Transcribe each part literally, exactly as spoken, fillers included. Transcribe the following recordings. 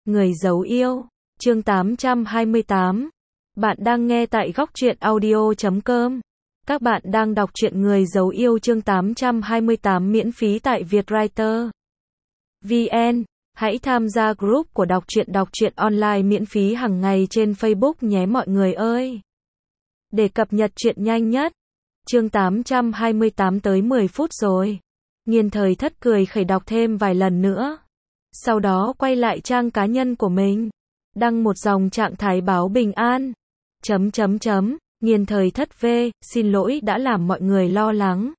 Người giấu yêu, chương tám trăm hai mươi tám. Bạn đang nghe tại góc truyện audio chấm com. Các bạn đang đọc truyện Người giấu yêu chương tám trăm hai mươi tám miễn phí tại Vietwriter chấm vn. Hãy tham gia group của đọc truyện đọc truyện online miễn phí hàng ngày trên Facebook nhé mọi người ơi. Để cập nhật truyện nhanh nhất. Chương tám trăm hai mươi tám tới mười phút rồi. Nghiên Thời Thất cười khẩy đọc thêm vài lần nữa. Sau đó quay lại trang cá nhân của mình. Đăng một dòng trạng thái báo bình an. Chấm chấm chấm. Nghiên Thời Thất V, xin lỗi đã làm mọi người lo lắng.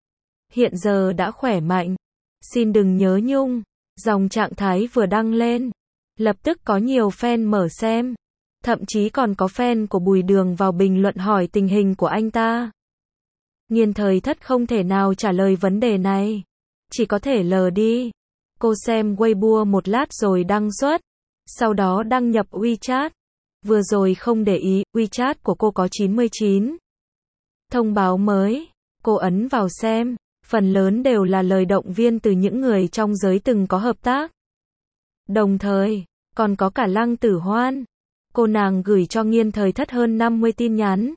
Hiện giờ đã khỏe mạnh. Xin đừng nhớ nhung. Dòng trạng thái vừa đăng lên. Lập tức có nhiều fan mở xem. Thậm chí còn có fan của Bùi Đường vào bình luận hỏi tình hình của anh ta. Nghiên Thời Thất không thể nào trả lời vấn đề này. Chỉ có thể lờ đi. Cô xem Weibo một lát rồi đăng xuất. Sau đó đăng nhập WeChat. Vừa rồi không để ý, WeChat của cô có chín mươi chín thông báo mới. Cô ấn vào xem. Phần lớn đều là lời động viên từ những người trong giới từng có hợp tác. Đồng thời, còn có cả Lăng Tử Hoan. Cô nàng gửi cho Nghiên Thời Thất hơn năm mươi tin nhắn.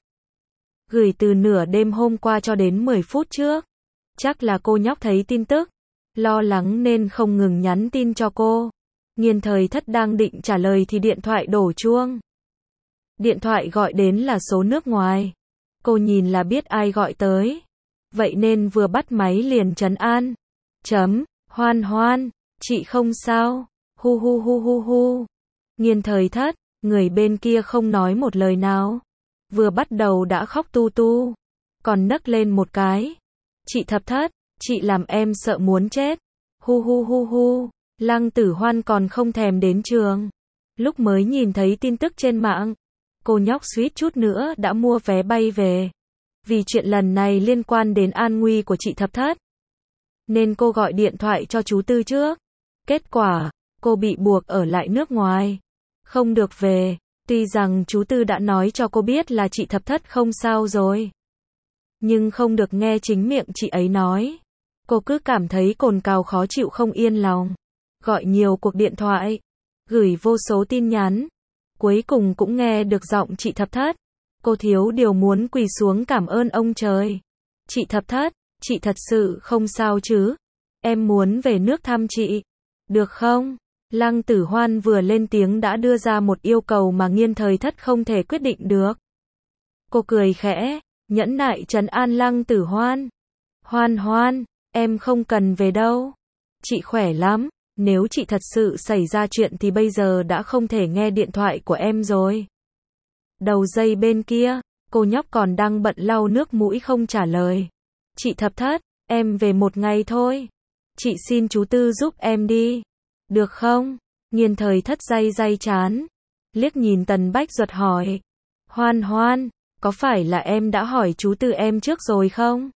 Gửi từ nửa đêm hôm qua cho đến mười phút trước. Chắc là cô nhóc thấy tin tức. Lo lắng nên không ngừng nhắn tin cho cô. Nghiên Thời Thất đang định trả lời thì điện thoại đổ chuông. Điện thoại gọi đến là số nước ngoài. Cô nhìn là biết ai gọi tới. Vậy nên vừa bắt máy liền trấn an. Chấm, Hoan Hoan, chị không sao. Hu hu hu hu hu. Nghiên Thời Thất, người bên kia không nói một lời nào. Vừa bắt đầu đã khóc tu tu. Còn nấc lên một cái. Chị Thập Thất, chị làm em sợ muốn chết. Hu hu hu hu. Lăng Tử Hoan còn không thèm đến trường. Lúc mới nhìn thấy tin tức trên mạng. Cô nhóc suýt chút nữa đã mua vé bay về. Vì chuyện lần này liên quan đến an nguy của chị Thập Thất. Nên cô gọi điện thoại cho chú Tư trước. Kết quả, cô bị buộc ở lại nước ngoài. Không được về. Tuy rằng chú Tư đã nói cho cô biết là chị Thập Thất không sao rồi. Nhưng không được nghe chính miệng chị ấy nói. Cô cứ cảm thấy cồn cào khó chịu không yên lòng. Gọi nhiều cuộc điện thoại. Gửi vô số tin nhắn. Cuối cùng cũng nghe được giọng chị Thập Thất. Cô thiếu điều muốn quỳ xuống cảm ơn ông trời. Chị Thập Thất, chị thật sự không sao chứ? Em muốn về nước thăm chị. Được không? Lăng Tử Hoan vừa lên tiếng đã đưa ra một yêu cầu mà Nghiên Thời Thất không thể quyết định được. Cô cười khẽ, nhẫn nại trấn an Lăng Tử Hoan. Hoan Hoan, em không cần về đâu. Chị khỏe lắm. Nếu chị thật sự xảy ra chuyện thì bây giờ đã không thể nghe điện thoại của em rồi. Đầu dây bên kia, cô nhóc còn đang bận lau nước mũi không trả lời. Chị Thập Thất, em về một ngày thôi. Chị xin chú Tư giúp em đi. Được không? Nghiên Thời Thất day day chán. Liếc nhìn Tần Bách Duật hỏi. Hoan Hoan, có phải là em đã hỏi chú Tư em trước rồi không?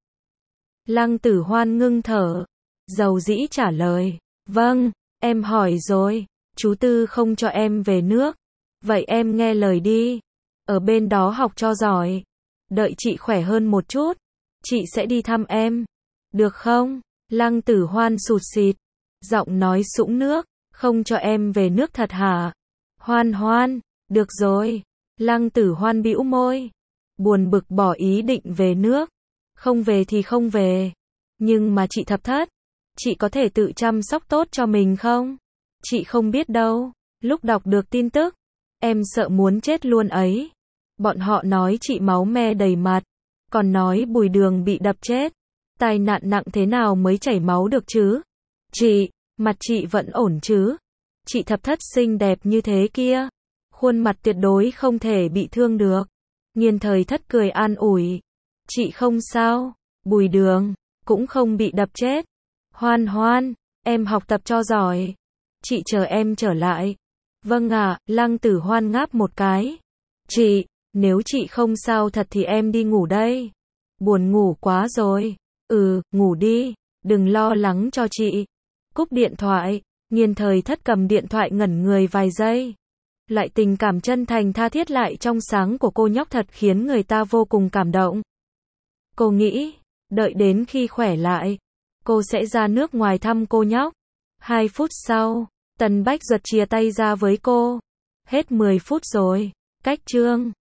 Lăng Tử Hoan ngưng thở. Dầu dĩ trả lời. Vâng, em hỏi rồi. Chú Tư không cho em về nước. Vậy em nghe lời đi. Ở bên đó học cho giỏi. Đợi chị khỏe hơn một chút. Chị sẽ đi thăm em. Được không? Lăng Tử Hoan sụt sịt. Giọng nói sũng nước. Không cho em về nước thật hả? Hoan Hoan, được rồi. Lăng Tử Hoan bĩu môi. Buồn bực bỏ ý định về nước. Không về thì không về. Nhưng mà chị Thập Thất. Chị có thể tự chăm sóc tốt cho mình không? Chị không biết đâu. Lúc đọc được tin tức. Em sợ muốn chết luôn ấy. Bọn họ nói chị máu me đầy mặt. Còn nói Bùi Đường bị đập chết. Tai nạn nặng thế nào mới chảy máu được chứ? Chị, mặt chị vẫn ổn chứ? Chị Thập Thất xinh đẹp như thế kia. Khuôn mặt tuyệt đối không thể bị thương được. Nghiên Thời Thất cười an ủi. Chị không sao. Bùi Đường cũng không bị đập chết. Hoan Hoan, em học tập cho giỏi. Chị chờ em trở lại. Vâng ạ, Lăng Tử Hoan ngáp một cái. Chị, nếu chị không sao thật thì em đi ngủ đây. Buồn ngủ quá rồi. Ừ, ngủ đi. Đừng lo lắng cho chị. Cúp điện thoại. Nghiên Thời Thất cầm điện thoại ngẩn người vài giây. Loại tình cảm chân thành tha thiết lại trong sáng của cô nhóc thật khiến người ta vô cùng cảm động. Cô nghĩ, đợi đến khi khỏe lại, cô sẽ ra nước ngoài thăm cô nhóc. Hai phút sau, Tần Bách Duật chia tay ra với cô. Hết mười phút rồi. Cách chương